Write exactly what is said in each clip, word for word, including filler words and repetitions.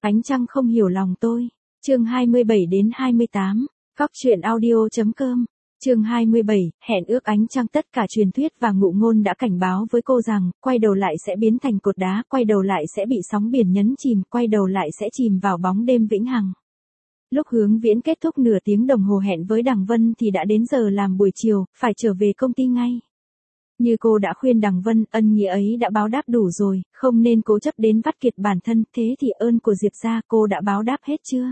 Ánh trăng không hiểu lòng tôi. Chương hai mươi bảy đến hai mươi tám. Góc truyện audio.com. Chương hai mươi bảy, hẹn ước ánh trăng. Tất cả truyền thuyết và ngụ ngôn đã cảnh báo với cô rằng, quay đầu lại sẽ biến thành cột đá, quay đầu lại sẽ bị sóng biển nhấn chìm, quay đầu lại sẽ chìm vào bóng đêm vĩnh hằng. Lúc Hướng Viễn kết thúc nửa tiếng đồng hồ hẹn với Đằng Vân thì đã đến giờ làm buổi chiều, phải trở về công ty ngay. Như cô đã khuyên Đằng Vân, ân nghĩa ấy đã báo đáp đủ rồi, không nên cố chấp đến vắt kiệt bản thân, thế thì ơn của Diệp gia cô đã báo đáp hết chưa?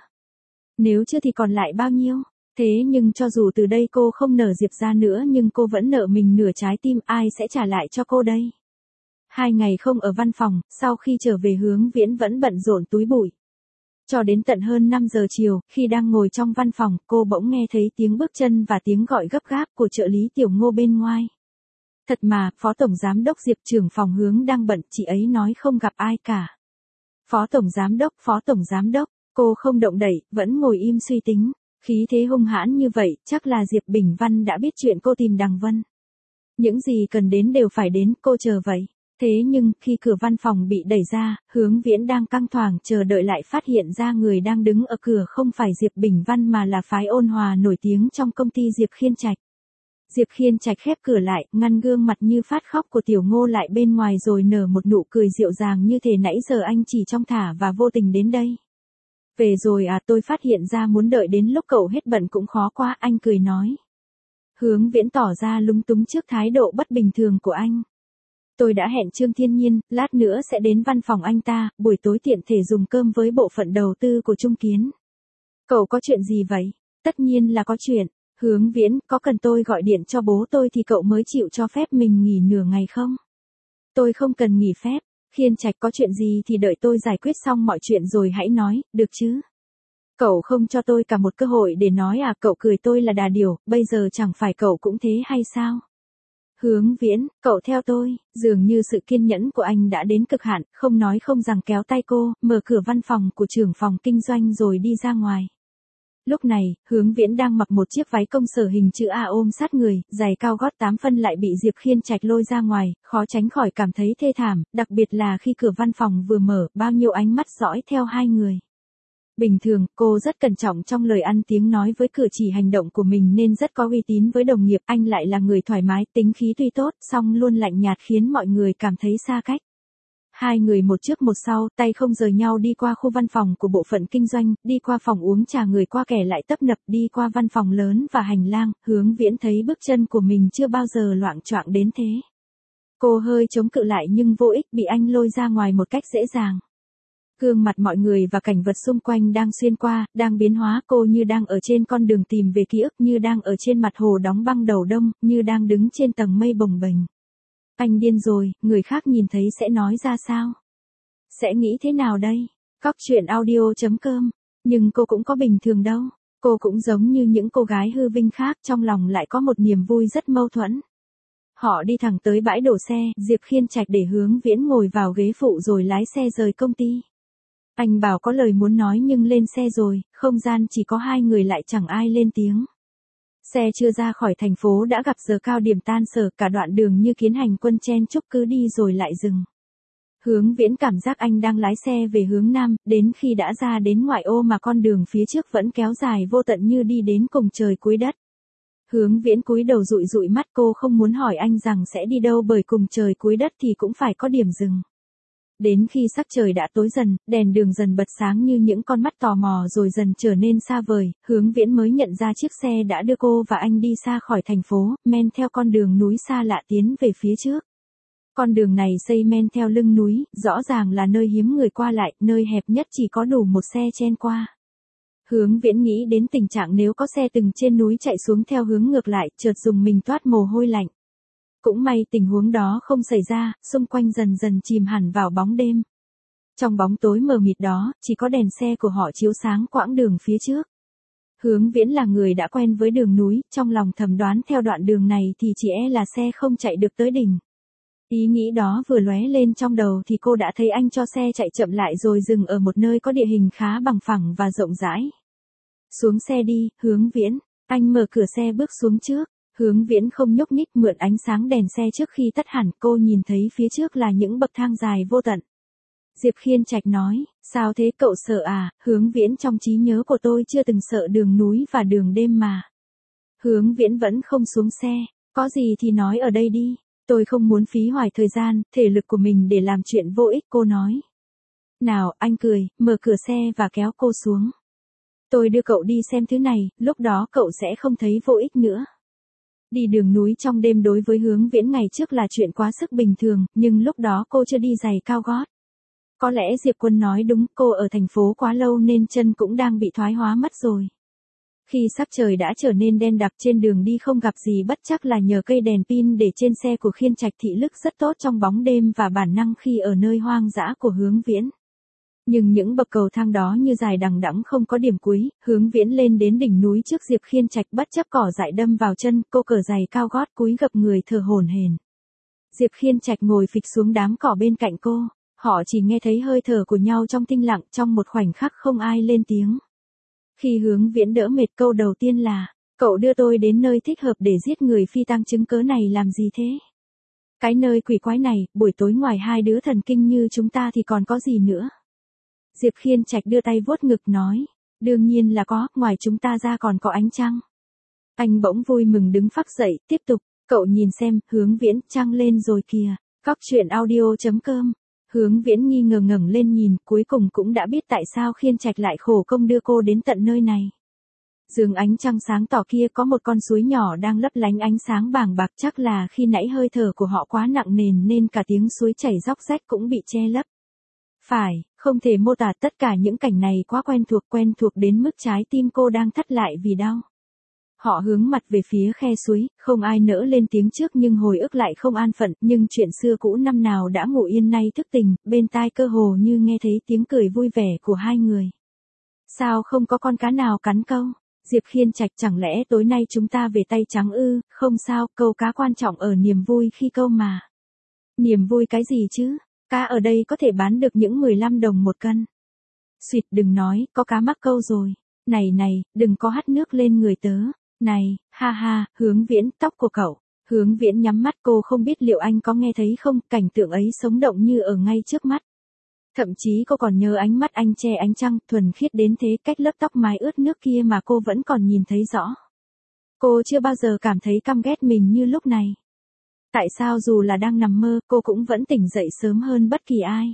Nếu chưa thì còn lại bao nhiêu? Thế nhưng cho dù từ đây cô không nợ Diệp gia nữa nhưng cô vẫn nợ mình nửa trái tim, ai sẽ trả lại cho cô đây? Hai ngày không ở văn phòng, sau khi trở về Hướng Viễn vẫn bận rộn túi bụi. Cho đến tận hơn năm giờ chiều, khi đang ngồi trong văn phòng, cô bỗng nghe thấy tiếng bước chân và tiếng gọi gấp gáp của trợ lý Tiểu Ngô bên ngoài. Thật mà, Phó Tổng Giám đốc Diệp trưởng phòng Hướng đang bận, chị ấy nói không gặp ai cả. Phó Tổng Giám đốc, Phó Tổng Giám đốc, cô không động đậy, vẫn ngồi im suy tính. Khí thế hung hãn như vậy, chắc là Diệp Bình Văn đã biết chuyện cô tìm Đằng Vân. Những gì cần đến đều phải đến, cô chờ vậy. Thế nhưng, khi cửa văn phòng bị đẩy ra, Hướng Viễn đang căng thẳng chờ đợi lại phát hiện ra người đang đứng ở cửa không phải Diệp Bình Văn mà là phái ôn hòa nổi tiếng trong công ty Diệp Khiên Trạch. Diệp Khiên Trạch khép cửa lại, ngăn gương mặt như phát khóc của Tiểu Ngô lại bên ngoài rồi nở một nụ cười dịu dàng như thể nãy giờ anh chỉ trong thả và vô tình đến đây. Về rồi à, tôi phát hiện ra muốn đợi đến lúc cậu hết bận cũng khó quá, anh cười nói. Hướng Viễn tỏ ra lúng túng trước thái độ bất bình thường của anh. Tôi đã hẹn Trương Thiên Nhiên, lát nữa sẽ đến văn phòng anh ta, buổi tối tiện thể dùng cơm với bộ phận đầu tư của Trung Kiến. Cậu có chuyện gì vậy? Tất nhiên là có chuyện. Hướng Viễn, có cần tôi gọi điện cho bố tôi thì cậu mới chịu cho phép mình nghỉ nửa ngày không? Tôi không cần nghỉ phép. Khiên Trạch, có chuyện gì thì đợi tôi giải quyết xong mọi chuyện rồi hãy nói, được chứ? Cậu không cho tôi cả một cơ hội để nói à? Cậu cười tôi là đà điểu, bây giờ chẳng phải cậu cũng thế hay sao? Hướng Viễn, cậu theo tôi. Dường như sự kiên nhẫn của anh đã đến cực hạn, không nói không rằng kéo tay cô, mở cửa văn phòng của trưởng phòng kinh doanh rồi đi ra ngoài. Lúc này, Hướng Viễn đang mặc một chiếc váy công sở hình chữ A ôm sát người, giày cao gót tám phân lại bị Diệp Khiên Trạch lôi ra ngoài, khó tránh khỏi cảm thấy thê thảm, đặc biệt là khi cửa văn phòng vừa mở, bao nhiêu ánh mắt dõi theo hai người. Bình thường, cô rất cẩn trọng trong lời ăn tiếng nói với cử chỉ hành động của mình nên rất có uy tín với đồng nghiệp, anh lại là người thoải mái, tính khí tuy tốt, song luôn lạnh nhạt khiến mọi người cảm thấy xa cách. Hai người một trước một sau, tay không rời nhau đi qua khu văn phòng của bộ phận kinh doanh, đi qua phòng uống trà người qua kẻ lại tấp nập, đi qua văn phòng lớn và hành lang, Hướng Viễn thấy bước chân của mình chưa bao giờ loạng choạng đến thế. Cô hơi chống cự lại nhưng vô ích, bị anh lôi ra ngoài một cách dễ dàng. Gương mặt mọi người và cảnh vật xung quanh đang xuyên qua, đang biến hóa, cô như đang ở trên con đường tìm về ký ức, như đang ở trên mặt hồ đóng băng đầu đông, như đang đứng trên tầng mây bồng bềnh. Anh điên rồi, người khác nhìn thấy sẽ nói ra sao? Sẽ nghĩ thế nào đây? Góc truyện audio.com. Nhưng cô cũng có bình thường đâu. Cô cũng giống như những cô gái hư vinh khác, trong lòng lại có một niềm vui rất mâu thuẫn. Họ đi thẳng tới bãi đổ xe, Diệp Khiên Trạch để Hướng Viễn ngồi vào ghế phụ rồi lái xe rời công ty. Anh bảo có lời muốn nói nhưng lên xe rồi, không gian chỉ có hai người lại chẳng ai lên tiếng. Xe chưa ra khỏi thành phố đã gặp giờ cao điểm tan sở, cả đoạn đường như kiến hành quân chen chúc cứ đi rồi lại dừng. Hướng Viễn cảm giác anh đang lái xe về hướng nam, đến khi đã ra đến ngoại ô mà con đường phía trước vẫn kéo dài vô tận như đi đến cùng trời cuối đất. Hướng Viễn cúi đầu dụi dụi mắt, cô không muốn hỏi anh rằng sẽ đi đâu bởi cùng trời cuối đất thì cũng phải có điểm dừng. Đến khi sắc trời đã tối dần, đèn đường dần bật sáng như những con mắt tò mò rồi dần trở nên xa vời, Hướng Viễn mới nhận ra chiếc xe đã đưa cô và anh đi xa khỏi thành phố, men theo con đường núi xa lạ tiến về phía trước. Con đường này xây men theo lưng núi, rõ ràng là nơi hiếm người qua lại, nơi hẹp nhất chỉ có đủ một xe chen qua. Hướng Viễn nghĩ đến tình trạng nếu có xe từng trên núi chạy xuống theo hướng ngược lại, chợt dùng mình toát mồ hôi lạnh. Cũng may tình huống đó không xảy ra, xung quanh dần dần chìm hẳn vào bóng đêm. Trong bóng tối mờ mịt đó, chỉ có đèn xe của họ chiếu sáng quãng đường phía trước. Hướng Viễn là người đã quen với đường núi, trong lòng thầm đoán theo đoạn đường này thì chỉ e là xe không chạy được tới đỉnh. Ý nghĩ đó vừa lóe lên trong đầu thì cô đã thấy anh cho xe chạy chậm lại rồi dừng ở một nơi có địa hình khá bằng phẳng và rộng rãi. Xuống xe đi, Hướng Viễn. Anh mở cửa xe bước xuống trước. Hướng Viễn không nhúc nhích, mượn ánh sáng đèn xe trước khi tắt hẳn, cô nhìn thấy phía trước là những bậc thang dài vô tận. Diệp Khiên Trạch nói, sao thế cậu sợ à, Hướng Viễn trong trí nhớ của tôi chưa từng sợ đường núi và đường đêm mà. Hướng Viễn vẫn không xuống xe, có gì thì nói ở đây đi, tôi không muốn phí hoài thời gian, thể lực của mình để làm chuyện vô ích, cô nói. Nào, anh cười, mở cửa xe và kéo cô xuống. Tôi đưa cậu đi xem thứ này, lúc đó cậu sẽ không thấy vô ích nữa. Đi đường núi trong đêm đối với Hướng Viễn ngày trước là chuyện quá sức bình thường, nhưng lúc đó cô chưa đi giày cao gót. Có lẽ Diệp Quân nói đúng, cô ở thành phố quá lâu nên chân cũng đang bị thoái hóa mất rồi. Khi sắc trời đã trở nên đen đặc trên đường đi không gặp gì bất chắc là nhờ cây đèn pin để trên xe của Khiên Trạch thị lực rất tốt trong bóng đêm và bản năng khi ở nơi hoang dã của Hướng Viễn. Nhưng những bậc cầu thang đó như dài đằng đẵng không có điểm cuối, Hướng Viễn lên đến đỉnh núi trước Diệp Khiên Trạch bất chấp cỏ dại đâm vào chân, cô cởi giày cao gót cúi gập người thở hổn hển. Diệp Khiên Trạch ngồi phịch xuống đám cỏ bên cạnh cô, họ chỉ nghe thấy hơi thở của nhau trong tĩnh lặng, trong một khoảnh khắc không ai lên tiếng. Khi Hướng Viễn đỡ mệt, câu đầu tiên là, cậu đưa tôi đến nơi thích hợp để giết người phi tang chứng cớ này làm gì thế? Cái nơi quỷ quái này, buổi tối ngoài hai đứa thần kinh như chúng ta thì còn có gì nữa? Diệp Khiên Trạch đưa tay vuốt ngực nói, đương nhiên là có, ngoài chúng ta ra còn có ánh trăng. Anh bỗng vui mừng đứng phác dậy, tiếp tục, cậu nhìn xem, Hướng Viễn, trăng lên rồi kìa. Cóc truyện audio chấm com. Hướng Viễn nghi ngờ ngẩng lên nhìn, cuối cùng cũng đã biết tại sao Khiên Trạch lại khổ công đưa cô đến tận nơi này. Giường ánh trăng sáng tỏ kia có một con suối nhỏ đang lấp lánh ánh sáng bàng bạc, chắc là khi nãy hơi thở của họ quá nặng nề nên cả tiếng suối chảy róc rách cũng bị che lấp. Phải, không thể mô tả, tất cả những cảnh này quá quen thuộc, quen thuộc đến mức trái tim cô đang thắt lại vì đau. Họ hướng mặt về phía khe suối, không ai nỡ lên tiếng trước nhưng hồi ức lại không an phận, nhưng chuyện xưa cũ năm nào đã ngủ yên nay thức tỉnh, bên tai cơ hồ như nghe thấy tiếng cười vui vẻ của hai người. Sao không có con cá nào cắn câu? Diệp Khiên Trạch, chẳng lẽ tối nay chúng ta về tay trắng ư? Không sao, câu cá quan trọng ở niềm vui khi câu mà. Niềm vui cái gì chứ? Cá ở đây có thể bán được những mười lăm đồng một cân. Xuyệt, đừng nói, có cá mắc câu rồi. Này này, đừng có hắt nước lên người tớ. Này, ha ha, Hướng Viễn, tóc của cậu. Hướng Viễn nhắm mắt, cô không biết liệu anh có nghe thấy không, cảnh tượng ấy sống động như ở ngay trước mắt. Thậm chí cô còn nhớ ánh mắt anh che ánh trăng, thuần khiết đến thế, cách lớp tóc mái ướt nước kia mà cô vẫn còn nhìn thấy rõ. Cô chưa bao giờ cảm thấy căm ghét mình như lúc này. Tại sao dù là đang nằm mơ, cô cũng vẫn tỉnh dậy sớm hơn bất kỳ ai.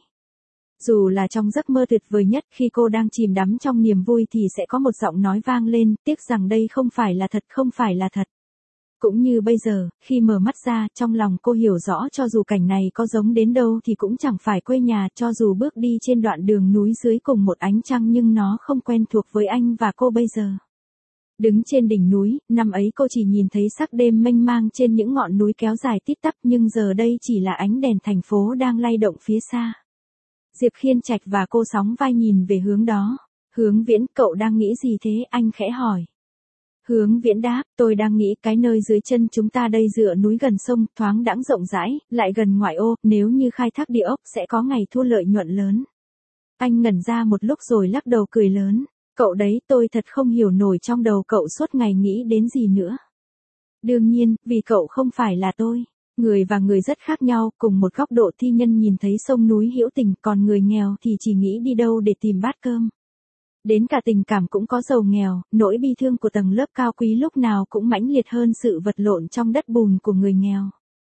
Dù là trong giấc mơ tuyệt vời nhất, khi cô đang chìm đắm trong niềm vui thì sẽ có một giọng nói vang lên, tiếc rằng đây không phải là thật, không phải là thật. Cũng như bây giờ, khi mở mắt ra, trong lòng cô hiểu rõ cho dù cảnh này có giống đến đâu thì cũng chẳng phải quê nhà, cho dù bước đi trên đoạn đường núi dưới cùng một ánh trăng nhưng nó không quen thuộc với anh và cô bây giờ. Đứng trên đỉnh núi, năm ấy cô chỉ nhìn thấy sắc đêm mênh mang trên những ngọn núi kéo dài tít tắp, nhưng giờ đây chỉ là ánh đèn thành phố đang lay động phía xa. Diệp Khiên Trạch và cô sóng vai nhìn về hướng đó. Hướng Viễn, cậu đang nghĩ gì thế? Anh khẽ hỏi. Hướng Viễn đáp, tôi đang nghĩ cái nơi dưới chân chúng ta đây dựa núi gần sông, thoáng đãng rộng rãi, lại gần ngoại ô, nếu như khai thác địa ốc sẽ có ngày thu lợi nhuận lớn. Anh ngẩn ra một lúc rồi lắc đầu cười lớn. Cậu đấy, tôi thật không hiểu nổi trong đầu cậu suốt ngày nghĩ đến gì nữa. Đương nhiên, vì cậu không phải là tôi. Người và người rất khác nhau, cùng một góc độ thi nhân nhìn thấy sông núi hữu tình, còn người nghèo thì chỉ nghĩ đi đâu để tìm bát cơm. Đến cả tình cảm cũng có giàu nghèo, nỗi bi thương của tầng lớp cao quý lúc nào cũng mãnh liệt hơn sự vật lộn trong đất bùn của người nghèo.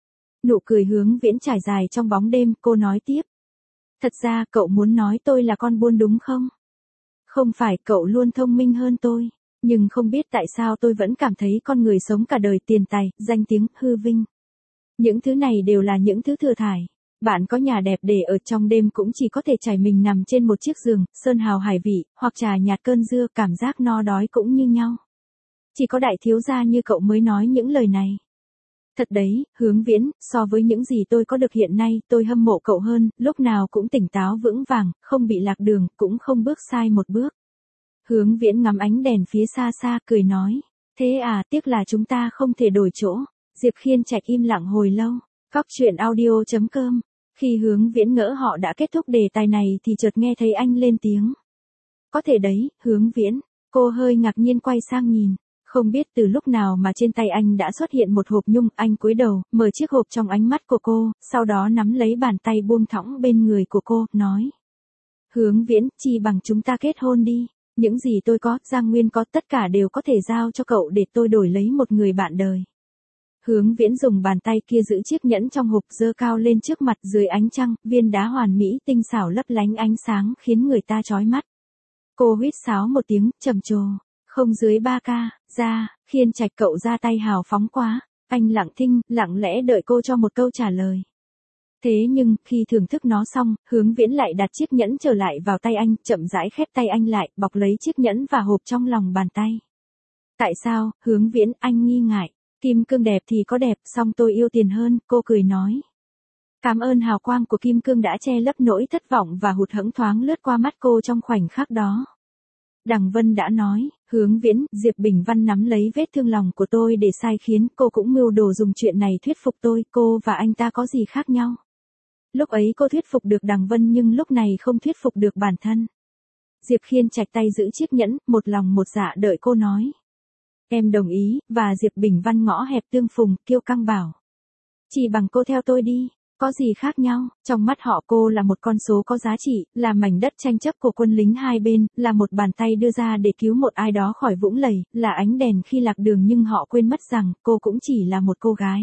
Nụ cười Hướng Viễn trải dài trong bóng đêm, cô nói tiếp. Thật ra cậu muốn nói tôi là con buôn đúng không? Không phải, cậu luôn thông minh hơn tôi. Nhưng không biết tại sao tôi vẫn cảm thấy con người sống cả đời tiền tài, danh tiếng, hư vinh. Những thứ này đều là những thứ thừa thải. Bạn có nhà đẹp để ở trong đêm cũng chỉ có thể trải mình nằm trên một chiếc giường, sơn hào hải vị, hoặc trà nhạt cơn dưa, cảm giác no đói cũng như nhau. Chỉ có đại thiếu gia như cậu mới nói những lời này. Thật đấy, Hướng Viễn, so với những gì tôi có được hiện nay, tôi hâm mộ cậu hơn, lúc nào cũng tỉnh táo vững vàng, không bị lạc đường, cũng không bước sai một bước. Hướng Viễn ngắm ánh đèn phía xa xa, cười nói. Thế à, tiếc là chúng ta không thể đổi chỗ. Diệp Khiên Trạch im lặng hồi lâu. Cóc truyện audio chấm com. Khi Hướng Viễn ngỡ họ đã kết thúc đề tài này thì chợt nghe thấy anh lên tiếng. Có thể đấy, Hướng Viễn. Cô hơi ngạc nhiên quay sang nhìn. Không biết từ lúc nào mà trên tay anh đã xuất hiện một hộp nhung, anh cúi đầu, mở chiếc hộp trong ánh mắt của cô, sau đó nắm lấy bàn tay buông thõng bên người của cô, nói. Hướng Viễn, chi bằng chúng ta kết hôn đi. Những gì tôi có, Giang Nguyên có, tất cả đều có thể giao cho cậu để tôi đổi lấy một người bạn đời. Hướng Viễn dùng bàn tay kia giữ chiếc nhẫn trong hộp giơ cao lên trước mặt dưới ánh trăng, viên đá hoàn mỹ tinh xảo lấp lánh ánh sáng khiến người ta chói mắt. Cô huýt sáo một tiếng, trầm trồ. Không dưới ba ca, ra, Khiên Trạch cậu ra tay hào phóng quá. Anh lặng thinh, lặng lẽ đợi cô cho một câu trả lời. Thế nhưng, khi thưởng thức nó xong, Hướng Viễn lại đặt chiếc nhẫn trở lại vào tay anh, chậm rãi khép tay anh lại, bọc lấy chiếc nhẫn và hộp trong lòng bàn tay. Tại sao, Hướng Viễn, anh nghi ngại. Kim cương đẹp thì có đẹp, song tôi yêu tiền hơn, cô cười nói. Cảm ơn hào quang của kim cương đã che lấp nỗi thất vọng và hụt hẫng thoáng lướt qua mắt cô trong khoảnh khắc đó. Đằng Vân đã nói, Hướng Viễn, Diệp Bình Văn nắm lấy vết thương lòng của tôi để sai khiến, cô cũng mưu đồ dùng chuyện này thuyết phục tôi, cô và anh ta có gì khác nhau. Lúc ấy cô thuyết phục được Đằng Vân nhưng lúc này không thuyết phục được bản thân. Diệp Khiên Trạch tay giữ chiếc nhẫn, một lòng một dạ đợi cô nói. Em đồng ý, và Diệp Bình Văn ngõ hẹp tương phùng, kiêu căng bảo. Chỉ bằng cô theo tôi đi, có gì khác nhau, trong mắt họ cô là một con số có giá trị, là mảnh đất tranh chấp của quân lính hai bên, là một bàn tay đưa ra để cứu một ai đó khỏi vũng lầy, là ánh đèn khi lạc đường nhưng họ quên mất rằng cô cũng chỉ là một cô gái.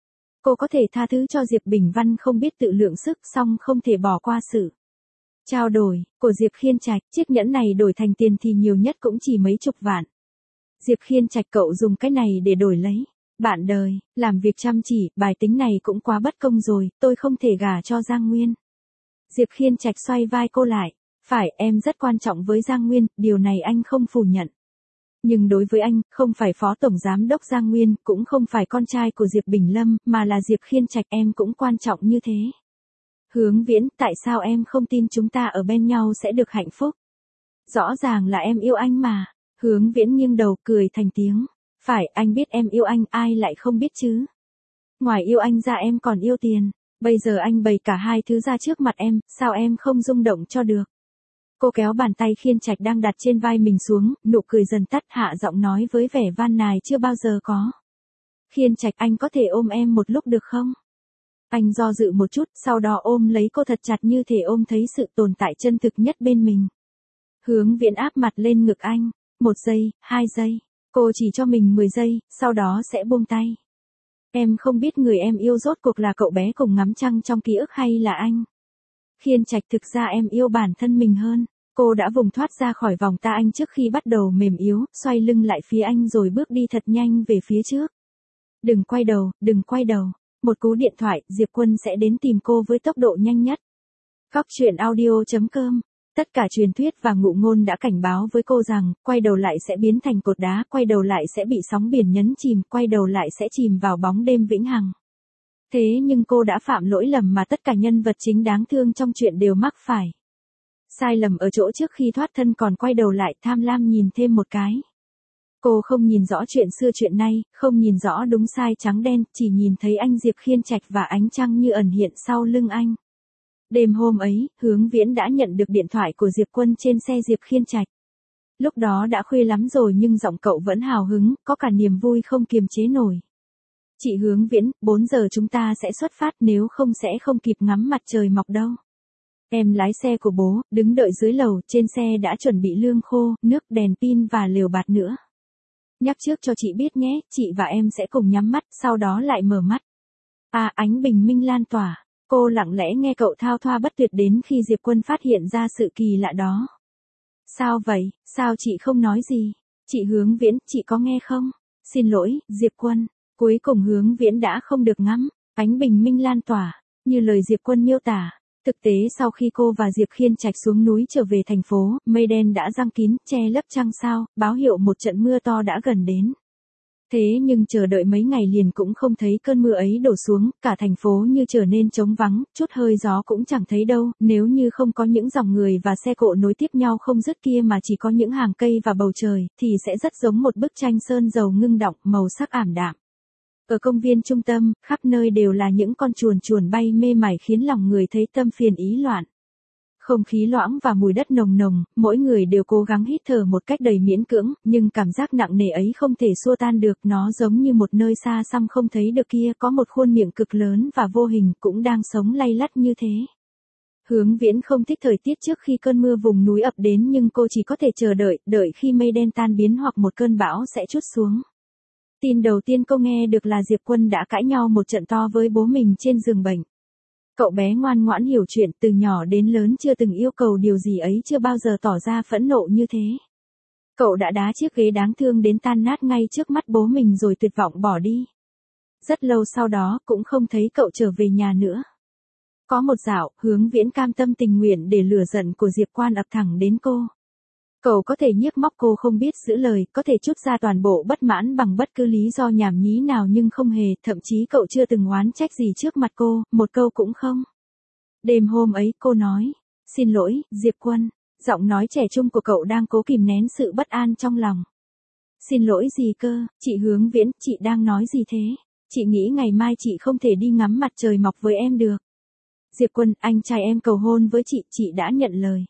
Cô có thể tha thứ cho Diệp Bình Văn không biết tự lượng sức song không thể bỏ qua sự trao đổi của Diệp Khiên Trạch, chiếc nhẫn này đổi thành tiền thì nhiều nhất cũng chỉ mấy chục vạn. Diệp Khiên Trạch cậu dùng cái này để đổi lấy bạn đời, làm việc chăm chỉ, bài tính này cũng quá bất công rồi, tôi không thể gả cho Giang Nguyên. Diệp Khiên Trạch xoay vai cô lại, phải, em rất quan trọng với Giang Nguyên, điều này anh không phủ nhận. Nhưng đối với anh, không phải Phó Tổng Giám đốc Giang Nguyên, cũng không phải con trai của Diệp Bình Lâm, mà là Diệp Khiên Trạch, em cũng quan trọng như thế. Hướng Viễn, tại sao em không tin chúng ta ở bên nhau sẽ được hạnh phúc? Rõ ràng là em yêu anh mà. Hướng Viễn nghiêng đầu cười thành tiếng. Phải, anh biết em yêu anh, ai lại không biết chứ? Ngoài yêu anh ra em còn yêu tiền. Bây giờ anh bày cả hai thứ ra trước mặt em, sao em không rung động cho được? Cô kéo bàn tay Khiên Trạch đang đặt trên vai mình xuống, nụ cười dần tắt, hạ giọng nói với vẻ van nài chưa bao giờ có. Khiên Trạch, anh có thể ôm em một lúc được không? Anh do dự một chút, sau đó ôm lấy cô thật chặt như thể ôm thấy sự tồn tại chân thực nhất bên mình. Hướng Viễn áp mặt lên ngực anh. Một giây, hai giây. Cô chỉ cho mình mười giây, sau đó sẽ buông tay. Em không biết người em yêu rốt cuộc là cậu bé cùng ngắm trăng trong ký ức hay là anh. Khiên Trạch, thực ra em yêu bản thân mình hơn. Cô đã vùng thoát ra khỏi vòng tay anh trước khi bắt đầu mềm yếu, xoay lưng lại phía anh rồi bước đi thật nhanh về phía trước. Đừng quay đầu, đừng quay đầu. Một cú điện thoại, Diệp Quân sẽ đến tìm cô với tốc độ nhanh nhất. Góc truyện audio chấm com. Tất cả truyền thuyết và ngụ ngôn đã cảnh báo với cô rằng, quay đầu lại sẽ biến thành cột đá, quay đầu lại sẽ bị sóng biển nhấn chìm, quay đầu lại sẽ chìm vào bóng đêm vĩnh hằng. Thế nhưng cô đã phạm lỗi lầm mà tất cả nhân vật chính đáng thương trong chuyện đều mắc phải. Sai lầm ở chỗ trước khi thoát thân còn quay đầu lại tham lam nhìn thêm một cái. Cô không nhìn rõ chuyện xưa chuyện nay, không nhìn rõ đúng sai trắng đen, chỉ nhìn thấy anh Diệp Khiên Trạch và ánh trăng như ẩn hiện sau lưng anh. Đêm hôm ấy, Hướng Viễn đã nhận được điện thoại của Diệp Quân trên xe Diệp Khiên Trạch. Lúc đó đã khuya lắm rồi nhưng giọng cậu vẫn hào hứng, có cả niềm vui không kiềm chế nổi. Chị Hướng Viễn, bốn giờ chúng ta sẽ xuất phát, nếu không sẽ không kịp ngắm mặt trời mọc đâu. Em lái xe của bố, đứng đợi dưới lầu, trên xe đã chuẩn bị lương khô, nước, đèn pin và lều bạt nữa. Nhắc trước cho chị biết nhé, chị và em sẽ cùng nhắm mắt, sau đó lại mở mắt. À, ánh bình minh lan tỏa. Cô lặng lẽ nghe cậu thao thoa bất tuyệt đến khi Diệp Quân phát hiện ra sự kỳ lạ đó. Sao vậy, sao chị không nói gì? Chị Hướng Viễn, chị có nghe không? Xin lỗi, Diệp Quân. Cuối cùng Hướng Viễn đã không được ngắm ánh bình minh lan tỏa, như lời Diệp Quân miêu tả. Thực tế sau khi cô và Diệp Khiên Trạch xuống núi trở về thành phố, mây đen đã giăng kín, che lấp trăng sao, báo hiệu một trận mưa to đã gần đến. Thế nhưng chờ đợi mấy ngày liền cũng không thấy cơn mưa ấy đổ xuống, cả thành phố như trở nên trống vắng, chút hơi gió cũng chẳng thấy đâu, nếu như không có những dòng người và xe cộ nối tiếp nhau không dứt kia mà chỉ có những hàng cây và bầu trời, thì sẽ rất giống một bức tranh sơn dầu ngưng đọng, màu sắc ảm đạm. Ở công viên trung tâm, khắp nơi đều là những con chuồn chuồn bay mê mải khiến lòng người thấy tâm phiền ý loạn. Không khí loãng và mùi đất nồng nồng, mỗi người đều cố gắng hít thở một cách đầy miễn cưỡng, nhưng cảm giác nặng nề ấy không thể xua tan được, nó giống như một nơi xa xăm không thấy được kia có một khuôn miệng cực lớn và vô hình cũng đang sống lay lắt như thế. Hướng Viễn không thích thời tiết trước khi cơn mưa vùng núi ập đến nhưng cô chỉ có thể chờ đợi, đợi khi mây đen tan biến hoặc một cơn bão sẽ trút xuống. Tin đầu tiên cô nghe được là Diệp Quân đã cãi nhau một trận to với bố mình trên giường bệnh. Cậu bé ngoan ngoãn hiểu chuyện, từ nhỏ đến lớn chưa từng yêu cầu điều gì ấy, chưa bao giờ tỏ ra phẫn nộ như thế. Cậu đã đá chiếc ghế đáng thương đến tan nát ngay trước mắt bố mình rồi tuyệt vọng bỏ đi. Rất lâu sau đó cũng không thấy cậu trở về nhà nữa. Có một dạo, Hướng Viễn cam tâm tình nguyện để lửa giận của Diệp Quan ập thẳng đến cô. Cậu có thể nhiếc móc cô không biết giữ lời, có thể trút ra toàn bộ bất mãn bằng bất cứ lý do nhảm nhí nào nhưng không hề, thậm chí cậu chưa từng oán trách gì trước mặt cô, một câu cũng không. Đêm hôm ấy cô nói, xin lỗi, Diệp Quân, giọng nói trẻ trung của cậu đang cố kìm nén sự bất an trong lòng. Xin lỗi gì cơ, chị Hướng Viễn, chị đang nói gì thế? Chị nghĩ ngày mai chị không thể đi ngắm mặt trời mọc với em được. Diệp Quân, anh trai em cầu hôn với chị, chị đã nhận lời.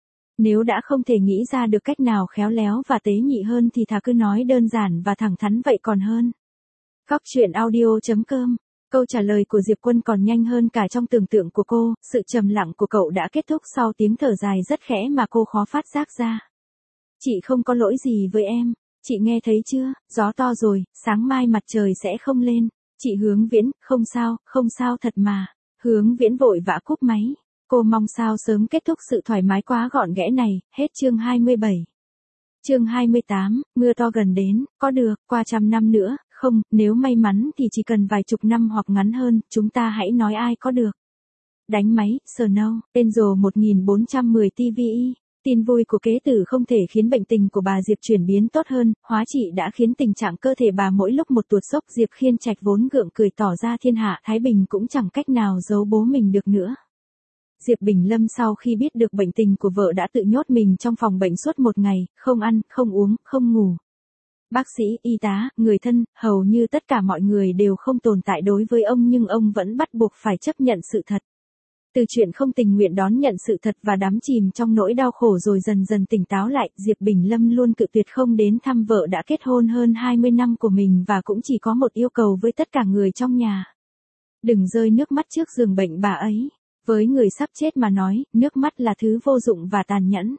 Nếu đã không thể nghĩ ra được cách nào khéo léo và tế nhị hơn thì thà cứ nói đơn giản và thẳng thắn vậy còn hơn. Góc truyện audio chấm com. Câu trả lời của Diệp Quân còn nhanh hơn cả trong tưởng tượng của cô, sự trầm lặng của cậu đã kết thúc sau tiếng thở dài rất khẽ mà cô khó phát giác ra. Chị không có lỗi gì với em, chị nghe thấy chưa, gió to rồi, sáng mai mặt trời sẽ không lên. Chị Hướng Viễn, không sao, không sao thật mà. Hướng Viễn vội vã cúp máy. Cô mong sao sớm kết thúc sự thoải mái quá gọn ghẽ này, hết chương hai mươi bảy. Chương hai mươi tám, mưa to gần đến, có được, qua trăm năm nữa, không, nếu may mắn thì chỉ cần vài chục năm hoặc ngắn hơn, chúng ta hãy nói ai có được. Đánh máy, Snow, Angel một nghìn bốn trăm mười ti vi i. Tin vui của kế tử không thể khiến bệnh tình của bà Diệp chuyển biến tốt hơn, hóa trị đã khiến tình trạng cơ thể bà mỗi lúc một tuột dốc. Diệp Khiên Trạch vốn gượng cười tỏ ra thiên hạ Thái Bình cũng chẳng cách nào giấu bố mình được nữa. Diệp Bình Lâm sau khi biết được bệnh tình của vợ đã tự nhốt mình trong phòng bệnh suốt một ngày, không ăn, không uống, không ngủ. Bác sĩ, y tá, người thân, hầu như tất cả mọi người đều không tồn tại đối với ông nhưng ông vẫn bắt buộc phải chấp nhận sự thật. Từ chuyện không tình nguyện đón nhận sự thật và đắm chìm trong nỗi đau khổ rồi dần dần tỉnh táo lại, Diệp Bình Lâm luôn cự tuyệt không đến thăm vợ đã kết hôn hơn hai mươi năm của mình và cũng chỉ có một yêu cầu với tất cả người trong nhà. Đừng rơi nước mắt trước giường bệnh bà ấy. Với người sắp chết mà nói, nước mắt là thứ vô dụng và tàn nhẫn.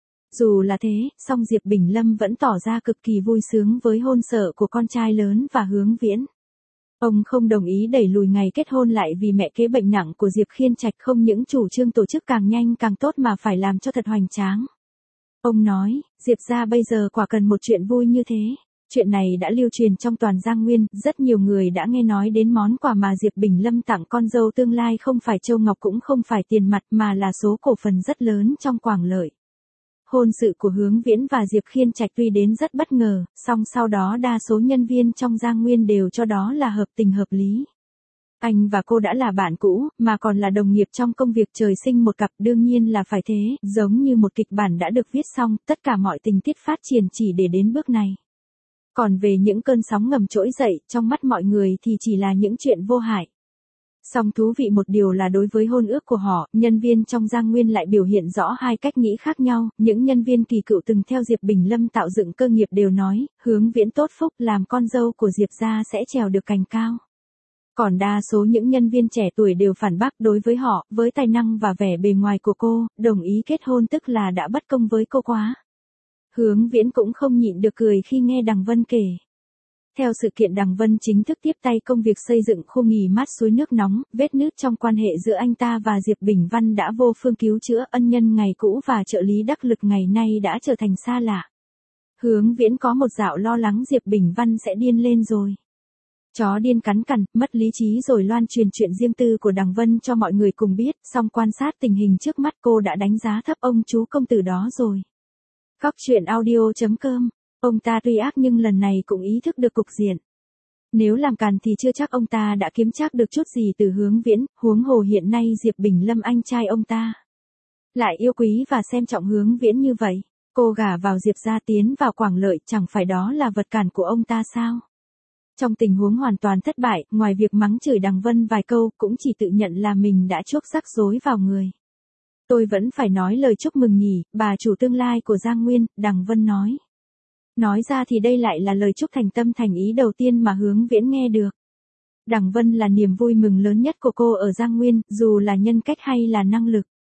Dù là thế, song Diệp Bình Lâm vẫn tỏ ra cực kỳ vui sướng với hôn sự của con trai lớn và Hướng Viễn. Ông không đồng ý đẩy lùi ngày kết hôn lại vì mẹ kế bệnh nặng của Diệp Khiên Trạch, không những chủ trương tổ chức càng nhanh càng tốt mà phải làm cho thật hoành tráng. Ông nói, Diệp gia bây giờ quả cần một chuyện vui như thế. Chuyện này đã lưu truyền trong toàn Giang Nguyên, rất nhiều người đã nghe nói đến món quà mà Diệp Bình Lâm tặng con dâu tương lai không phải châu ngọc cũng không phải tiền mặt mà là số cổ phần rất lớn trong Quảng Lợi. Hôn sự của Hướng Viễn và Diệp Khiên Trạch tuy đến rất bất ngờ, song sau đó đa số nhân viên trong Giang Nguyên đều cho đó là hợp tình hợp lý. Anh và cô đã là bạn cũ, mà còn là đồng nghiệp trong công việc trời sinh một cặp, đương nhiên là phải thế, giống như một kịch bản đã được viết xong, tất cả mọi tình tiết phát triển chỉ để đến bước này. Còn về những cơn sóng ngầm trỗi dậy, trong mắt mọi người thì chỉ là những chuyện vô hại. Song thú vị một điều là đối với hôn ước của họ, nhân viên trong Giang Nguyên lại biểu hiện rõ hai cách nghĩ khác nhau. Những nhân viên kỳ cựu từng theo Diệp Bình Lâm tạo dựng cơ nghiệp đều nói, Hướng Viễn tốt phúc, làm con dâu của Diệp gia sẽ trèo được cành cao. Còn đa số những nhân viên trẻ tuổi đều phản bác đối với họ, với tài năng và vẻ bề ngoài của cô, đồng ý kết hôn tức là đã bất công với cô quá. Hướng Viễn cũng không nhịn được cười khi nghe Đằng Vân kể. Theo sự kiện Đằng Vân chính thức tiếp tay công việc xây dựng khu nghỉ mát suối nước nóng, vết nứt trong quan hệ giữa anh ta và Diệp Bình Văn đã vô phương cứu chữa, ân nhân ngày cũ và trợ lý đắc lực ngày nay đã trở thành xa lạ. Hướng Viễn có một dạo lo lắng Diệp Bình Văn sẽ điên lên rồi. Chó điên cắn cằn, mất lý trí rồi loan truyền chuyện riêng tư của Đằng Vân cho mọi người cùng biết, song quan sát tình hình trước mắt cô đã đánh giá thấp ông chú công tử đó rồi. Góc truyện audio chấm com. Ông ta tuy ác nhưng lần này cũng ý thức được cục diện. Nếu làm càn thì chưa chắc ông ta đã kiếm trác được chút gì từ Hướng Viễn, huống hồ hiện nay Diệp Bình Lâm anh trai ông ta lại yêu quý và xem trọng Hướng Viễn như vậy. Cô gả vào Diệp gia tiến vào Quảng Lợi, chẳng phải đó là vật cản của ông ta sao? Trong tình huống hoàn toàn thất bại, ngoài việc mắng chửi Đằng Vân vài câu, cũng chỉ tự nhận là mình đã chuốc rắc rối vào người. Tôi vẫn phải nói lời chúc mừng nhỉ, bà chủ tương lai của Giang Nguyên, Đằng Vân nói. Nói ra thì đây lại là lời chúc thành tâm thành ý đầu tiên mà Hướng Viễn nghe được. Đằng Vân là niềm vui mừng lớn nhất của cô ở Giang Nguyên, dù là nhân cách hay là năng lực.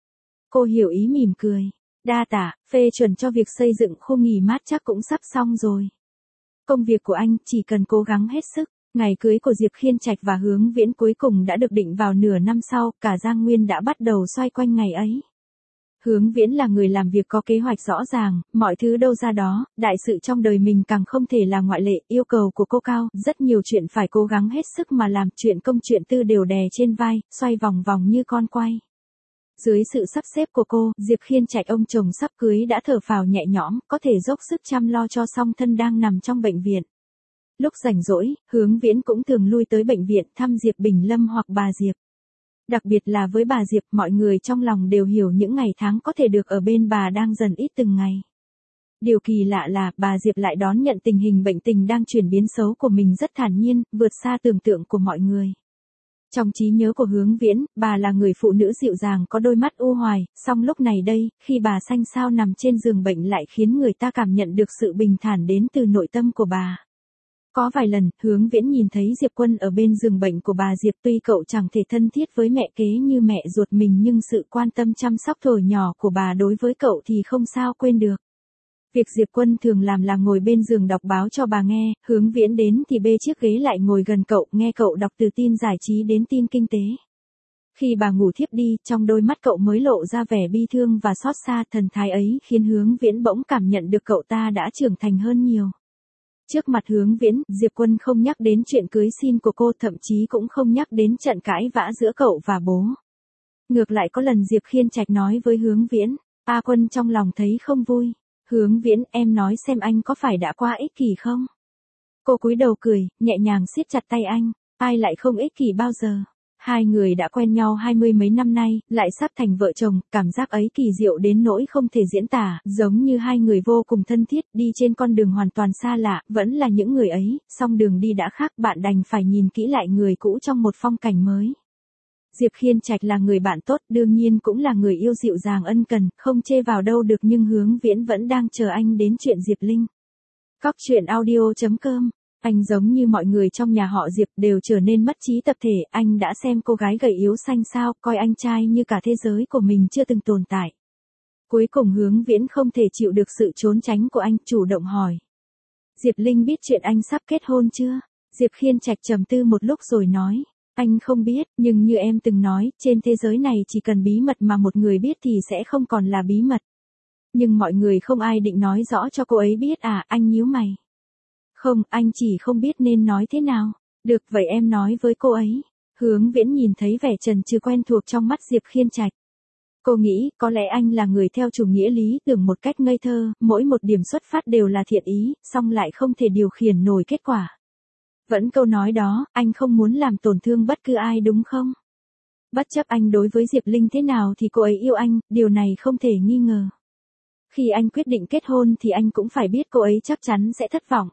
Cô hiểu ý mỉm cười. Đa tạ, phê chuẩn cho việc xây dựng khu nghỉ mát chắc cũng sắp xong rồi. Công việc của anh chỉ cần cố gắng hết sức. Ngày cưới của Diệp Khiên Trạch và Hướng Viễn cuối cùng đã được định vào nửa năm sau, cả Giang Nguyên đã bắt đầu xoay quanh ngày ấy. Hướng Viễn là người làm việc có kế hoạch rõ ràng, mọi thứ đâu ra đó, đại sự trong đời mình càng không thể là ngoại lệ, yêu cầu của cô cao, rất nhiều chuyện phải cố gắng hết sức mà làm, chuyện công chuyện tư đều đè trên vai, xoay vòng vòng như con quay. Dưới sự sắp xếp của cô, Diệp Khiên Trạch ông chồng sắp cưới đã thở phào nhẹ nhõm, có thể dốc sức chăm lo cho song thân đang nằm trong bệnh viện. Lúc rảnh rỗi, Hướng Viễn cũng thường lui tới bệnh viện thăm Diệp Bình Lâm hoặc bà Diệp. Đặc biệt là với bà Diệp, mọi người trong lòng đều hiểu những ngày tháng có thể được ở bên bà đang dần ít từng ngày. Điều kỳ lạ là, bà Diệp lại đón nhận tình hình bệnh tình đang chuyển biến xấu của mình rất thản nhiên, vượt xa tưởng tượng của mọi người. Trong trí nhớ của Hướng Viễn, bà là người phụ nữ dịu dàng có đôi mắt u hoài, song lúc này đây, khi bà xanh xao nằm trên giường bệnh lại khiến người ta cảm nhận được sự bình thản đến từ nội tâm của bà. Có vài lần, Hướng Viễn nhìn thấy Diệp Quân ở bên giường bệnh của bà Diệp, tuy cậu chẳng thể thân thiết với mẹ kế như mẹ ruột mình nhưng sự quan tâm chăm sóc thuở nhỏ của bà đối với cậu thì không sao quên được. Việc Diệp Quân thường làm là ngồi bên giường đọc báo cho bà nghe, Hướng Viễn đến thì bê chiếc ghế lại ngồi gần cậu, nghe cậu đọc từ tin giải trí đến tin kinh tế. Khi bà ngủ thiếp đi, trong đôi mắt cậu mới lộ ra vẻ bi thương và xót xa, thần thái ấy khiến Hướng Viễn bỗng cảm nhận được cậu ta đã trưởng thành hơn nhiều. Trước mặt Hướng Viễn, Diệp Quân không nhắc đến chuyện cưới xin của cô, thậm chí cũng không nhắc đến trận cãi vã giữa cậu và bố. Ngược lại có lần Diệp Khiên Trạch nói với Hướng Viễn, A Quân trong lòng thấy không vui. Hướng Viễn, em nói xem anh có phải đã quá ích kỷ không? Cô cúi đầu cười, nhẹ nhàng siết chặt tay anh, ai lại không ích kỷ bao giờ? Hai người đã quen nhau hai mươi mấy năm nay, lại sắp thành vợ chồng, cảm giác ấy kỳ diệu đến nỗi không thể diễn tả, giống như hai người vô cùng thân thiết, đi trên con đường hoàn toàn xa lạ, vẫn là những người ấy, song đường đi đã khác, bạn đành phải nhìn kỹ lại người cũ trong một phong cảnh mới. Diệp Khiên Trạch là người bạn tốt, đương nhiên cũng là người yêu dịu dàng ân cần, không chê vào đâu được, nhưng Hướng Viễn vẫn đang chờ anh đến chuyện Diệp Linh. Cóc truyện audio chấm com. Anh giống như mọi người trong nhà họ Diệp đều trở nên mất trí tập thể, anh đã xem cô gái gầy yếu xanh xao, coi anh trai như cả thế giới của mình chưa từng tồn tại. Cuối cùng Hướng Viễn không thể chịu được sự trốn tránh của anh, chủ động hỏi. Diệp Linh biết chuyện anh sắp kết hôn chưa? Diệp Khiên Trạch trầm tư một lúc rồi nói. Anh không biết, nhưng như em từng nói, trên thế giới này chỉ cần bí mật mà một người biết thì sẽ không còn là bí mật. Nhưng mọi người không ai định nói rõ cho cô ấy biết à, anh nhíu mày. Không, anh chỉ không biết nên nói thế nào. Được, vậy em nói với cô ấy. Hướng Viễn nhìn thấy vẻ chần chừ quen thuộc trong mắt Diệp Khiên Trạch. Cô nghĩ, có lẽ anh là người theo chủ nghĩa lý tưởng một cách ngây thơ, mỗi một điểm xuất phát đều là thiện ý, song lại không thể điều khiển nổi kết quả. Vẫn câu nói đó, anh không muốn làm tổn thương bất cứ ai đúng không? Bất chấp anh đối với Diệp Linh thế nào thì cô ấy yêu anh, điều này không thể nghi ngờ. Khi anh quyết định kết hôn thì anh cũng phải biết cô ấy chắc chắn sẽ thất vọng.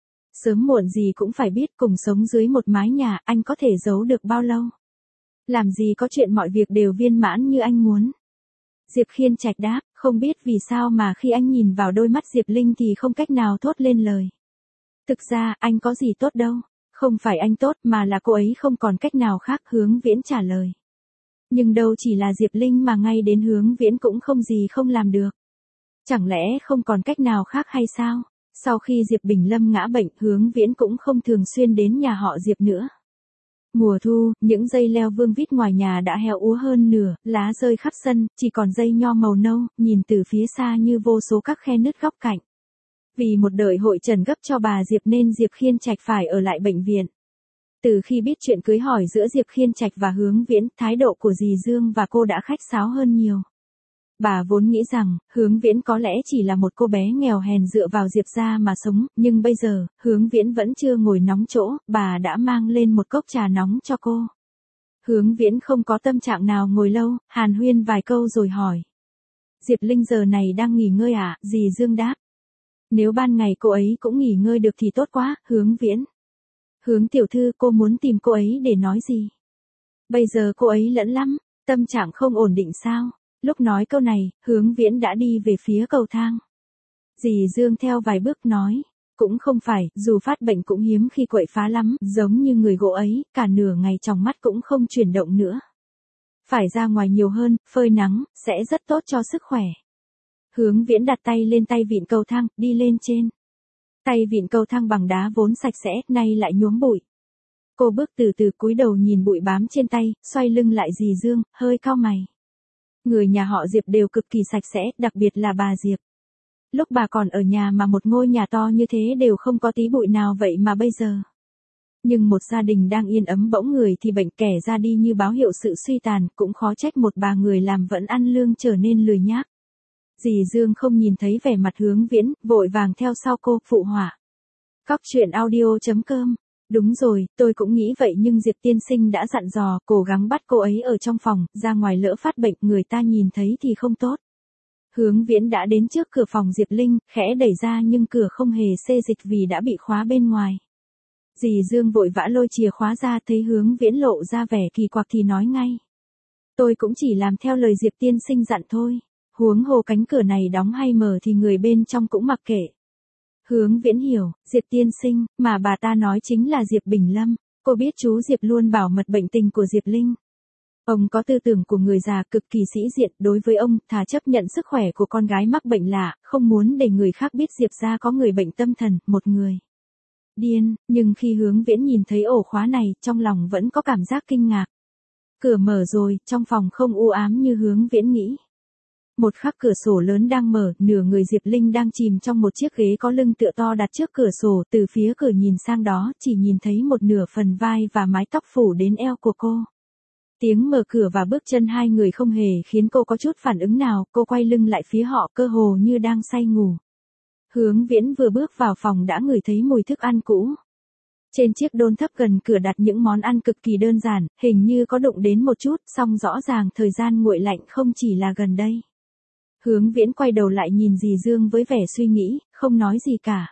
Sớm muộn gì cũng phải biết, cùng sống dưới một mái nhà, anh có thể giấu được bao lâu? Làm gì có chuyện mọi việc đều viên mãn như anh muốn. Diệp Khiên Trạch đáp, không biết vì sao mà khi anh nhìn vào đôi mắt Diệp Linh thì không cách nào thốt lên lời. Thực ra, anh có gì tốt đâu. Không phải anh tốt mà là cô ấy không còn cách nào khác, Hướng Viễn trả lời. Nhưng đâu chỉ là Diệp Linh mà ngay đến Hướng Viễn cũng không gì không làm được. Chẳng lẽ không còn cách nào khác hay sao? Sau khi Diệp Bình Lâm ngã bệnh, Hướng Viễn cũng không thường xuyên đến nhà họ Diệp nữa. Mùa thu, những dây leo vương vít ngoài nhà đã héo úa hơn nửa, lá rơi khắp sân, chỉ còn dây nho màu nâu, nhìn từ phía xa như vô số các khe nứt góc cạnh. Vì một đời hội trần gấp cho bà Diệp nên Diệp Khiên Trạch phải ở lại bệnh viện. Từ khi biết chuyện cưới hỏi giữa Diệp Khiên Trạch và Hướng Viễn, thái độ của dì Dương và cô đã khách sáo hơn nhiều. Bà vốn nghĩ rằng, Hướng Viễn có lẽ chỉ là một cô bé nghèo hèn dựa vào Diệp gia mà sống, nhưng bây giờ, Hướng Viễn vẫn chưa ngồi nóng chỗ, bà đã mang lên một cốc trà nóng cho cô. Hướng Viễn không có tâm trạng nào ngồi lâu, hàn huyên vài câu rồi hỏi. Diệp Linh giờ này đang nghỉ ngơi à? Dì Dương đáp. Nếu ban ngày cô ấy cũng nghỉ ngơi được thì tốt quá, Hướng Viễn. Hướng tiểu thư, cô muốn tìm cô ấy để nói gì? Bây giờ cô ấy lẫn lắm, tâm trạng không ổn định sao? Lúc nói câu này, Hướng Viễn đã đi về phía cầu thang. Dì Dương theo vài bước nói, cũng không phải, dù phát bệnh cũng hiếm khi quậy phá lắm, giống như người gỗ ấy, cả nửa ngày trong mắt cũng không chuyển động nữa. Phải ra ngoài nhiều hơn, phơi nắng, sẽ rất tốt cho sức khỏe. Hướng Viễn đặt tay lên tay vịn cầu thang, đi lên trên. Tay vịn cầu thang bằng đá vốn sạch sẽ, nay lại nhuốm bụi. Cô bước từ từ cúi đầu nhìn bụi bám trên tay, xoay lưng lại dì Dương, hơi cau mày. Người nhà họ Diệp đều cực kỳ sạch sẽ, đặc biệt là bà Diệp. Lúc bà còn ở nhà mà một ngôi nhà to như thế đều không có tí bụi nào vậy mà bây giờ. Nhưng một gia đình đang yên ấm bỗng người thì bệnh, kẻ ra đi như báo hiệu sự suy tàn, cũng khó trách một bà người làm vẫn ăn lương trở nên lười nhác. Dì Dương không nhìn thấy vẻ mặt Hướng Viễn, vội vàng theo sau cô, phụ họa. Cóc truyện audio chấm com. Đúng rồi, tôi cũng nghĩ vậy nhưng Diệp tiên sinh đã dặn dò, cố gắng bắt cô ấy ở trong phòng, ra ngoài lỡ phát bệnh, người ta nhìn thấy thì không tốt. Hướng Viễn đã đến trước cửa phòng Diệp Linh, khẽ đẩy ra nhưng cửa không hề xê dịch vì đã bị khóa bên ngoài. Dì Dương vội vã lôi chìa khóa ra, thấy Hướng Viễn lộ ra vẻ kỳ quặc thì nói ngay. Tôi cũng chỉ làm theo lời Diệp tiên sinh dặn thôi, huống hồ cánh cửa này đóng hay mở thì người bên trong cũng mặc kệ. Hướng Viễn hiểu, Diệp tiên sinh, mà bà ta nói chính là Diệp Bình Lâm, cô biết chú Diệp luôn bảo mật bệnh tình của Diệp Linh. Ông có tư tưởng của người già cực kỳ sĩ diện, đối với ông, thà chấp nhận sức khỏe của con gái mắc bệnh lạ, không muốn để người khác biết Diệp gia có người bệnh tâm thần, một người điên, nhưng khi Hướng Viễn nhìn thấy ổ khóa này, trong lòng vẫn có cảm giác kinh ngạc. Cửa mở rồi, trong phòng không u ám như Hướng Viễn nghĩ. Một khắc cửa sổ lớn đang mở, nửa người Diệp Linh đang chìm trong một chiếc ghế có lưng tựa to đặt trước cửa sổ, từ phía cửa nhìn sang đó, chỉ nhìn thấy một nửa phần vai và mái tóc phủ đến eo của cô. Tiếng mở cửa và bước chân hai người không hề khiến cô có chút phản ứng nào, cô quay lưng lại phía họ cơ hồ như đang say ngủ. Hướng Viễn vừa bước vào phòng đã ngửi thấy mùi thức ăn cũ. Trên chiếc đôn thấp gần cửa đặt những món ăn cực kỳ đơn giản, hình như có đụng đến một chút, song rõ ràng thời gian nguội lạnh không chỉ là gần đây. Hướng Viễn quay đầu lại nhìn dì Dương với vẻ suy nghĩ, không nói gì cả.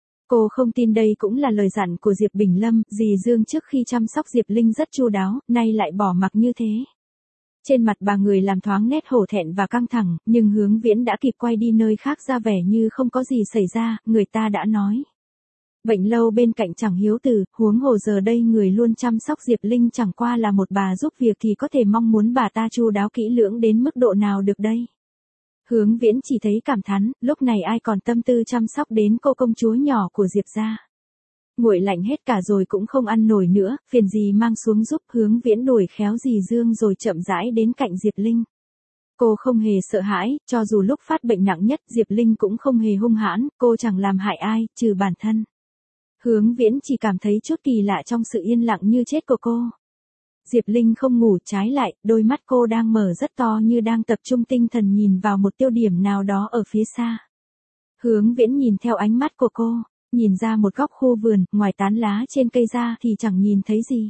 Cô không tin đây cũng là lời dặn của Diệp Bình Lâm, dì Dương trước khi chăm sóc Diệp Linh rất chu đáo, nay lại bỏ mặc như thế. Trên mặt bà người làm thoáng nét hổ thẹn và căng thẳng, nhưng Hướng Viễn đã kịp quay đi nơi khác ra vẻ như không có gì xảy ra, người ta đã nói. Bệnh lâu bên cạnh chẳng hiếu từ, huống hồ giờ đây người luôn chăm sóc Diệp Linh chẳng qua là một bà giúp việc thì có thể mong muốn bà ta chu đáo kỹ lưỡng đến mức độ nào được đây. Hướng Viễn chỉ thấy cảm thán, lúc này ai còn tâm tư chăm sóc đến cô công chúa nhỏ của Diệp gia. Nguội lạnh hết cả rồi cũng không ăn nổi nữa, phiền gì mang xuống giúp. Hướng Viễn đuổi khéo dì Dương rồi chậm rãi đến cạnh Diệp Linh. Cô không hề sợ hãi, cho dù lúc phát bệnh nặng nhất Diệp Linh cũng không hề hung hãn, cô chẳng làm hại ai, trừ bản thân. Hướng Viễn chỉ cảm thấy chút kỳ lạ trong sự yên lặng như chết của cô. Diệp Linh không ngủ, trái lại, đôi mắt cô đang mở rất to như đang tập trung tinh thần nhìn vào một tiêu điểm nào đó ở phía xa. Hướng Viễn nhìn theo ánh mắt của cô, nhìn ra một góc khu vườn, ngoài tán lá trên cây ra thì chẳng nhìn thấy gì.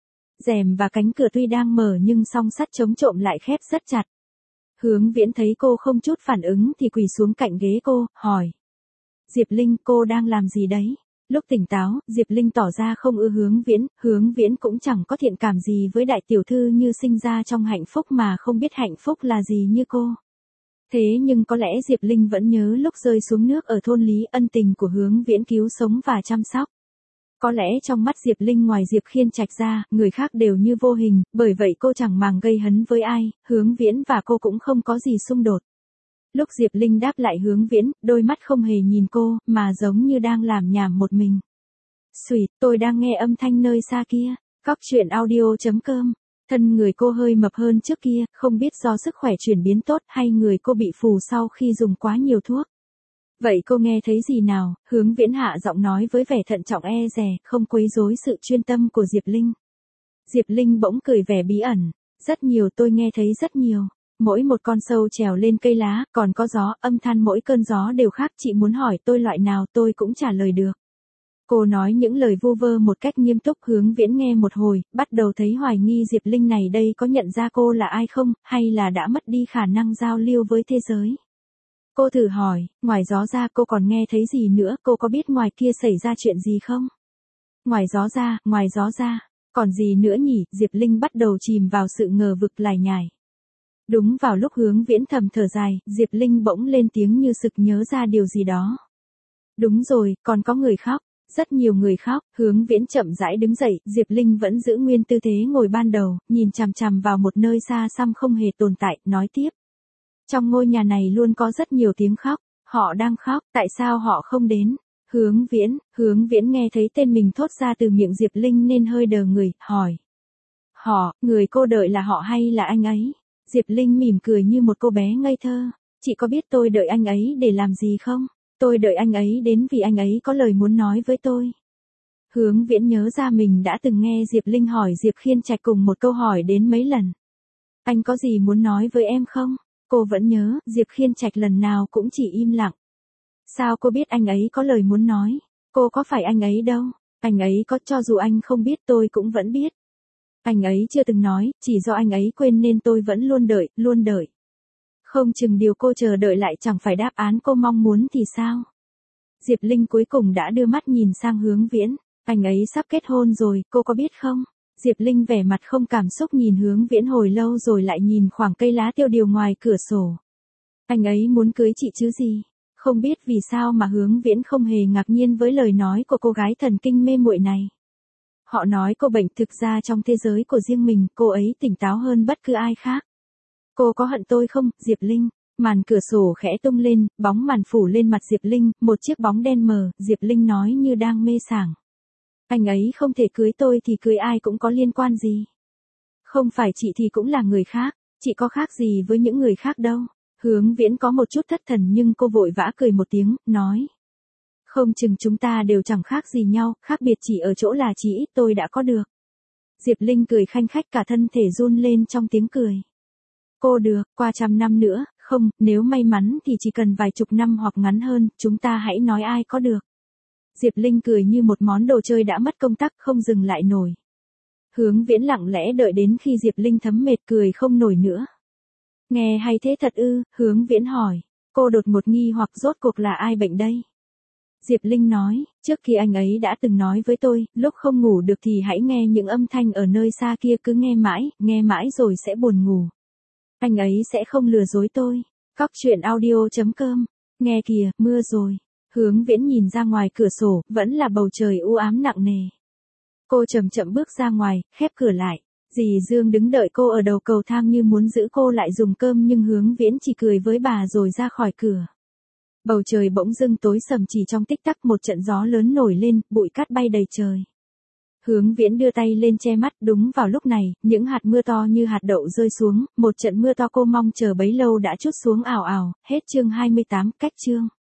Rèm và cánh cửa tuy đang mở nhưng song sắt chống trộm lại khép rất chặt. Hướng Viễn thấy cô không chút phản ứng thì quỳ xuống cạnh ghế cô, hỏi. Diệp Linh, cô đang làm gì đấy? Lúc tỉnh táo, Diệp Linh tỏ ra không ưa Hướng Viễn, Hướng Viễn cũng chẳng có thiện cảm gì với đại tiểu thư như sinh ra trong hạnh phúc mà không biết hạnh phúc là gì như cô. Thế nhưng có lẽ Diệp Linh vẫn nhớ lúc rơi xuống nước ở thôn Lý, ân tình của Hướng Viễn cứu sống và chăm sóc. Có lẽ trong mắt Diệp Linh ngoài Diệp Khiên Trạch ra, người khác đều như vô hình, bởi vậy cô chẳng màng gây hấn với ai, Hướng Viễn và cô cũng không có gì xung đột. Lúc Diệp Linh đáp lại Hướng Viễn, đôi mắt không hề nhìn cô, mà giống như đang làm nhảm một mình. Xùi, tôi đang nghe âm thanh nơi xa kia. Cóc truyện audio chấm com. Thân người cô hơi mập hơn trước kia, không biết do sức khỏe chuyển biến tốt hay người cô bị phù sau khi dùng quá nhiều thuốc. Vậy cô nghe thấy gì nào? Hướng Viễn hạ giọng nói với vẻ thận trọng e dè, không quấy rối sự chuyên tâm của Diệp Linh. Diệp Linh bỗng cười vẻ bí ẩn. Rất nhiều, tôi nghe thấy rất nhiều. Mỗi một con sâu trèo lên cây lá, còn có gió, âm thanh mỗi cơn gió đều khác, chị muốn hỏi tôi loại nào tôi cũng trả lời được. Cô nói những lời vu vơ một cách nghiêm túc. Hướng Viễn nghe một hồi, bắt đầu thấy hoài nghi Diệp Linh này đây có nhận ra cô là ai không, hay là đã mất đi khả năng giao lưu với thế giới. Cô thử hỏi, ngoài gió ra cô còn nghe thấy gì nữa, cô có biết ngoài kia xảy ra chuyện gì không? Ngoài gió ra, ngoài gió ra, còn gì nữa nhỉ? Diệp Linh bắt đầu chìm vào sự ngờ vực lải nhải. Đúng vào lúc Hướng Viễn thầm thở dài, Diệp Linh bỗng lên tiếng như sực nhớ ra điều gì đó. Đúng rồi, còn có người khóc. Rất nhiều người khóc, Hướng Viễn chậm rãi đứng dậy, Diệp Linh vẫn giữ nguyên tư thế ngồi ban đầu, nhìn chằm chằm vào một nơi xa xăm không hề tồn tại, nói tiếp. Trong ngôi nhà này luôn có rất nhiều tiếng khóc, họ đang khóc, tại sao họ không đến? Hướng Viễn, Hướng Viễn nghe thấy tên mình thốt ra từ miệng Diệp Linh nên hơi đờ người, hỏi. Họ, người cô đợi là họ hay là anh ấy? Diệp Linh mỉm cười như một cô bé ngây thơ. Chị có biết tôi đợi anh ấy để làm gì không? Tôi đợi anh ấy đến vì anh ấy có lời muốn nói với tôi. Hướng Viễn nhớ ra mình đã từng nghe Diệp Linh hỏi Diệp Khiên Trạch cùng một câu hỏi đến mấy lần. Anh có gì muốn nói với em không? Cô vẫn nhớ, Diệp Khiên Trạch lần nào cũng chỉ im lặng. Sao cô biết anh ấy có lời muốn nói? Cô có phải anh ấy đâu? Anh ấy có, cho dù anh không biết tôi cũng vẫn biết. Anh ấy chưa từng nói, chỉ do anh ấy quên nên tôi vẫn luôn đợi, luôn đợi. Không chừng điều cô chờ đợi lại chẳng phải đáp án cô mong muốn thì sao? Diệp Linh cuối cùng đã đưa mắt nhìn sang Hướng Viễn. Anh ấy sắp kết hôn rồi, cô có biết không? Diệp Linh vẻ mặt không cảm xúc nhìn Hướng Viễn hồi lâu rồi lại nhìn khoảng cây lá tiêu điều ngoài cửa sổ. Anh ấy muốn cưới chị chứ gì? Không biết vì sao mà Hướng Viễn không hề ngạc nhiên với lời nói của cô gái thần kinh mê muội này. Họ nói cô bệnh, thực ra trong thế giới của riêng mình, cô ấy tỉnh táo hơn bất cứ ai khác. Cô có hận tôi không, Diệp Linh? Màn cửa sổ khẽ tung lên, bóng màn phủ lên mặt Diệp Linh, một chiếc bóng đen mờ, Diệp Linh nói như đang mê sảng. Anh ấy không thể cưới tôi thì cưới ai cũng có liên quan gì. Không phải chị thì cũng là người khác, chị có khác gì với những người khác đâu. Hướng Viễn có một chút thất thần nhưng cô vội vã cười một tiếng, nói. Không chừng chúng ta đều chẳng khác gì nhau, khác biệt chỉ ở chỗ là chỉ ít tôi đã có được. Diệp Linh cười khanh khách cả thân thể run lên trong tiếng cười. Cô được, qua trăm năm nữa, không, nếu may mắn thì chỉ cần vài chục năm hoặc ngắn hơn, chúng ta hãy nói ai có được. Diệp Linh cười như một món đồ chơi đã mất công tắc không dừng lại nổi. Hướng Viễn lặng lẽ đợi đến khi Diệp Linh thấm mệt cười không nổi nữa. Nghe hay thế thật ư, Hướng Viễn hỏi. Cô đột ngột nghi hoặc rốt cuộc là ai bệnh đây? Diệp Linh nói, trước khi anh ấy đã từng nói với tôi, lúc không ngủ được thì hãy nghe những âm thanh ở nơi xa kia, cứ nghe mãi, nghe mãi rồi sẽ buồn ngủ. Anh ấy sẽ không lừa dối tôi. Cóc truyện audio chấm com. Nghe kìa, mưa rồi. Hướng Viễn nhìn ra ngoài cửa sổ, vẫn là bầu trời u ám nặng nề. Cô chậm chậm bước ra ngoài, khép cửa lại. Dì Dương đứng đợi cô ở đầu cầu thang như muốn giữ cô lại dùng cơm nhưng Hướng Viễn chỉ cười với bà rồi ra khỏi cửa. Bầu trời bỗng dưng tối sầm chỉ trong tích tắc, một trận gió lớn nổi lên, bụi cát bay đầy trời. Hướng Viễn đưa tay lên che mắt, đúng vào lúc này, những hạt mưa to như hạt đậu rơi xuống, một trận mưa to cô mong chờ bấy lâu đã trút xuống ào ào, hết chương hai mươi tám, cách chương.